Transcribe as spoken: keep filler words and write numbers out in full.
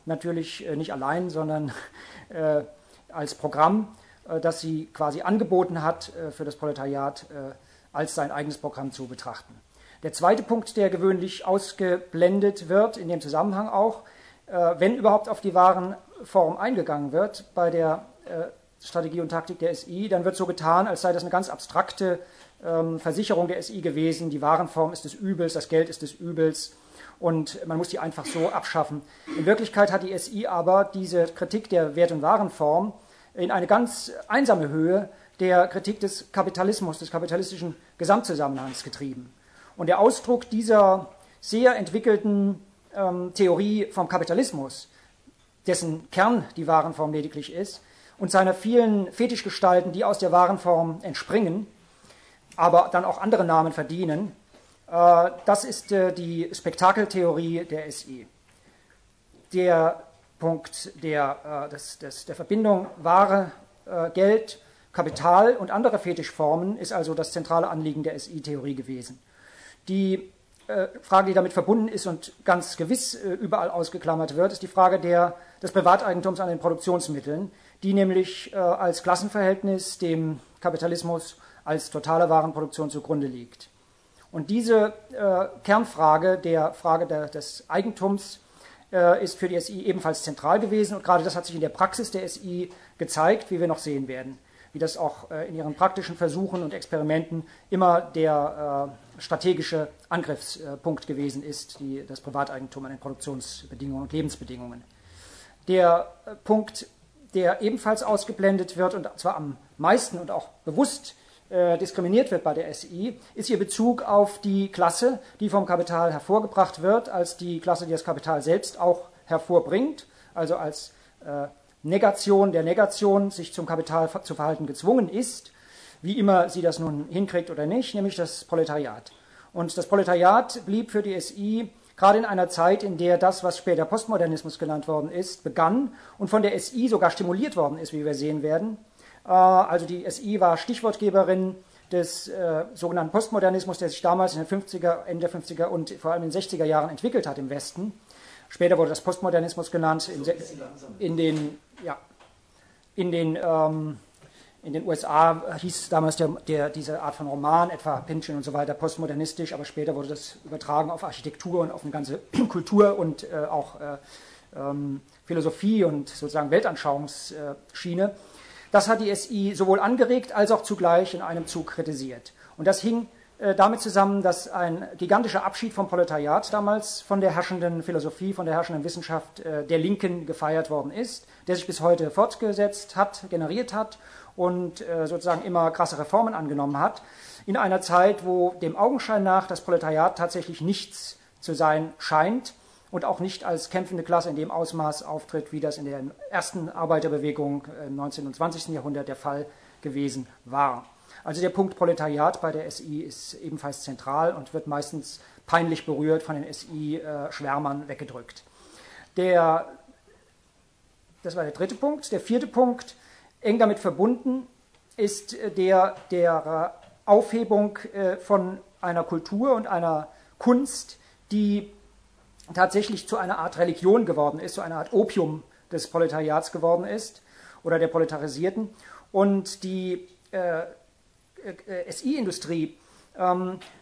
natürlich äh, nicht allein, sondern äh, als Programm, äh, das sie quasi angeboten hat, äh, für das Proletariat äh, als sein eigenes Programm zu betrachten. Der zweite Punkt, der gewöhnlich ausgeblendet wird, in dem Zusammenhang auch, äh, wenn überhaupt auf die Warenform eingegangen wird bei der äh, Strategie und Taktik der S I, dann wird so getan, als sei das eine ganz abstrakte ähm, Versicherung der S I gewesen. Die Warenform ist des Übels, das Geld ist des Übels und man muss die einfach so abschaffen. In Wirklichkeit hat die S I aber diese Kritik der Wert- und Warenform in eine ganz einsame Höhe der Kritik des Kapitalismus, des kapitalistischen Gesamtzusammenhangs getrieben. Und der Ausdruck dieser sehr entwickelten ähm, Theorie vom Kapitalismus, dessen Kern die Warenform lediglich ist, und seiner vielen Fetischgestalten, die aus der Warenform entspringen, aber dann auch andere Namen verdienen, äh, das ist äh, die Spektakeltheorie der S I. Der Punkt der, äh, des, des, der Verbindung Ware, äh, Geld, Kapital und andere Fetischformen ist also das zentrale Anliegen der S I-Theorie gewesen. Die äh, Frage, die damit verbunden ist und ganz gewiss äh, überall ausgeklammert wird, ist die Frage der, des Privateigentums an den Produktionsmitteln, die nämlich äh, als Klassenverhältnis dem Kapitalismus als totale Warenproduktion zugrunde liegt. Und diese äh, Kernfrage der Frage der, des Eigentums äh, ist für die S I ebenfalls zentral gewesen und gerade das hat sich in der Praxis der S I gezeigt, wie wir noch sehen werden, wie das auch äh, in ihren praktischen Versuchen und Experimenten immer der äh, strategische Angriffspunkt gewesen ist, die, das Privateigentum an den Produktionsbedingungen und Lebensbedingungen. Der äh, Punkt, der ebenfalls ausgeblendet wird und zwar am meisten und auch bewusst äh, diskriminiert wird bei der S I, ist ihr Bezug auf die Klasse, die vom Kapital hervorgebracht wird, als die Klasse, die das Kapital selbst auch hervorbringt, also als äh, Negation der Negation sich zum Kapital zu verhalten gezwungen ist, wie immer sie das nun hinkriegt oder nicht, nämlich das Proletariat. Und das Proletariat blieb für die S I gerade in einer Zeit, in der das, was später Postmodernismus genannt worden ist, begann und von der S I sogar stimuliert worden ist, wie wir sehen werden. Also die S I war Stichwortgeberin des äh, sogenannten Postmodernismus, der sich damals in den fünfziger, Ende der fünfziger und vor allem in den sechziger Jahren entwickelt hat im Westen. Später wurde das Postmodernismus genannt. In, in den, ja, in den, ähm, in den U S A hieß damals der, der, diese Art von Roman, etwa Pynchon und so weiter, postmodernistisch, aber später wurde das übertragen auf Architektur und auf eine ganze Kultur und äh, auch äh, ähm, Philosophie und sozusagen Weltanschauungsschiene. Das hat die S I sowohl angeregt als auch zugleich in einem Zug kritisiert. Und das hing äh, damit zusammen, dass ein gigantischer Abschied vom Proletariat damals von der herrschenden Philosophie, von der herrschenden Wissenschaft äh, der Linken gefeiert worden ist, der sich bis heute fortgesetzt hat, generiert hat und äh, sozusagen immer krasse Reformen angenommen hat, in einer Zeit, wo dem Augenschein nach das Proletariat tatsächlich nichts zu sein scheint und auch nicht als kämpfende Klasse in dem Ausmaß auftritt, wie das in der ersten Arbeiterbewegung im neunzehnten und zwanzigsten Jahrhundert der Fall gewesen war. Also der Punkt Proletariat bei der S I ist ebenfalls zentral und wird meistens peinlich berührt von den S I-Schwärmern weggedrückt. Der, das war der dritte Punkt. Der vierte Punkt, eng damit verbunden, ist der der Aufhebung von einer Kultur und einer Kunst, die tatsächlich zu einer Art Religion geworden ist, zu einer Art Opium des Proletariats geworden ist oder der Proletarisierten. Und die äh, äh, S I-Industrie ähm,